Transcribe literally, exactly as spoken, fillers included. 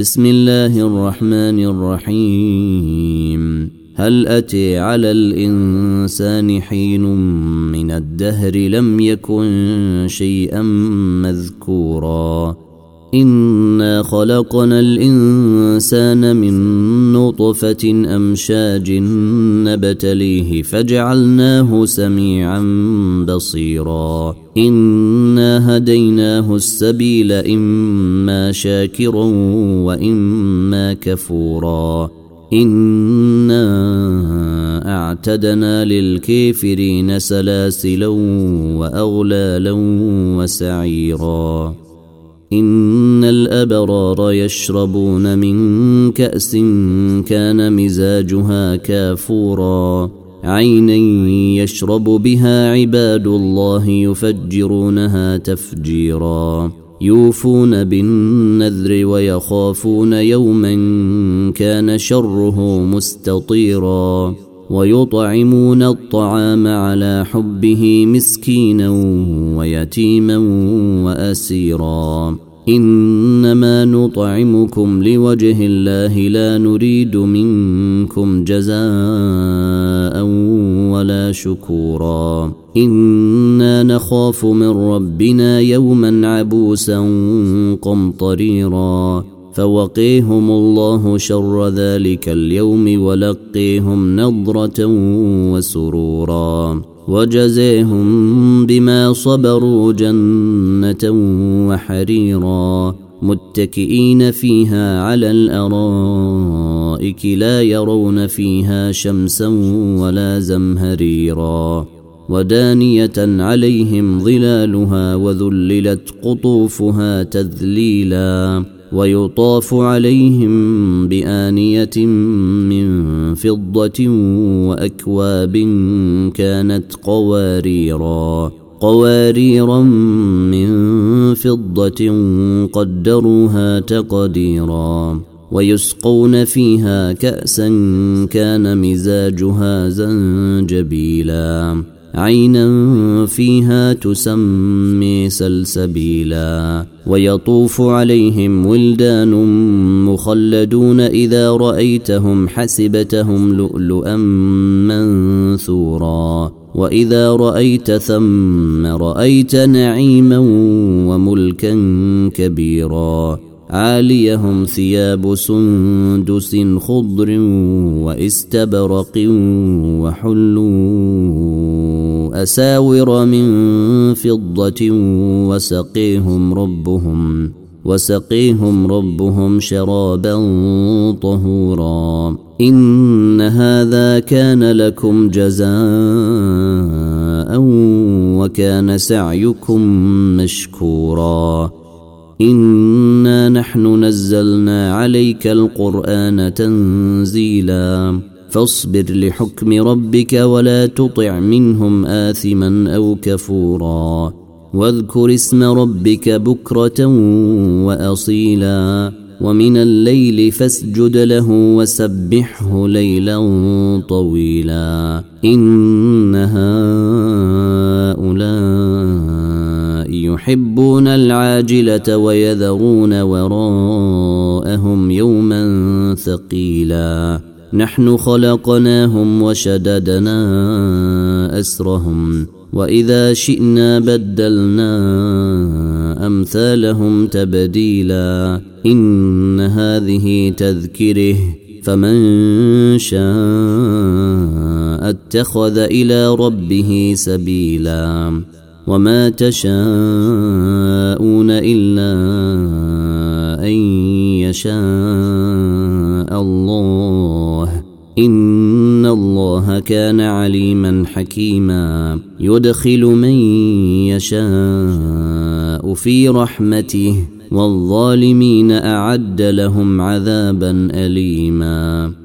بسم الله الرحمن الرحيم. هل أتي على الإنسان حين من الدهر لم يكن شيئا مذكورا إنا خلقنا الإنسان من نطفة أمشاج نبتليه فجعلناه سميعا بصيرا إنا هديناه السبيل إما شاكرا وإما كفورا إنا أعتدنا للكافرين سلاسلا وأغلالا وسعيرا إن الأبرار يشربون من كأس كان مزاجها كافورا عينا يشرب بها عباد الله يفجرونها تفجيرا يوفون بالنذر ويخافون يوما كان شره مستطيرا ويطعمون الطعام على حبه مسكينا ويتيما وأسيرا إنما نطعمكم لوجه الله لا نريد منكم جزاء ولا شكورا إنا نخاف من ربنا يوما عبوسا قمطريرا فوقيهم الله شر ذلك اليوم ولقيهم نضرة وسرورا وجزيهم بما صبروا جنة وحريرا متكئين فيها على الأرائك لا يرون فيها شمسا ولا زمهريرا ودانية عليهم ظلالها وذللت قطوفها تذليلا ويطاف عليهم بآنية من فضة وأكواب كانت قواريرا قواريرا من فضة قدروها تقديرا ويسقون فيها كأسا كان مزاجها زنجبيلا عينا فيها تسمي سلسبيلا ويطوف عليهم ولدان مخلدون إذا رأيتهم حسبتهم لؤلؤا منثورا وإذا رأيت ثم رأيت نعيما وملكا كبيرا عاليهم ثياب سندس خضر واستبرق وحلوا أساور من فضة وسقيهم ربهم وسقيهم ربهم شرابا طهورا إن هذا كان لكم جزاء وكان سعيكم مشكورا إنا نحن نزلنا عليك القرآن تنزيلا فاصبر لحكم ربك ولا تطع منهم آثما أو كفورا واذكر اسم ربك بكرة وأصيلا ومن الليل فاسجد له وسبحه ليلا طويلا إن هؤلاء يحبون العاجلة ويذرون وراءهم يوما ثقيلا نحن خلقناهم وشددنا أسرهم وإذا شئنا بدلنا أمثالهم تبديلا إن هذه تذكره فمن شاء اتخذ إلى ربه سبيلا وما تشاءون إلا أن يشاء الله إن الله كان عليما حكيما يدخل من يشاء في رحمته والظالمين أعد لهم عذابا أليما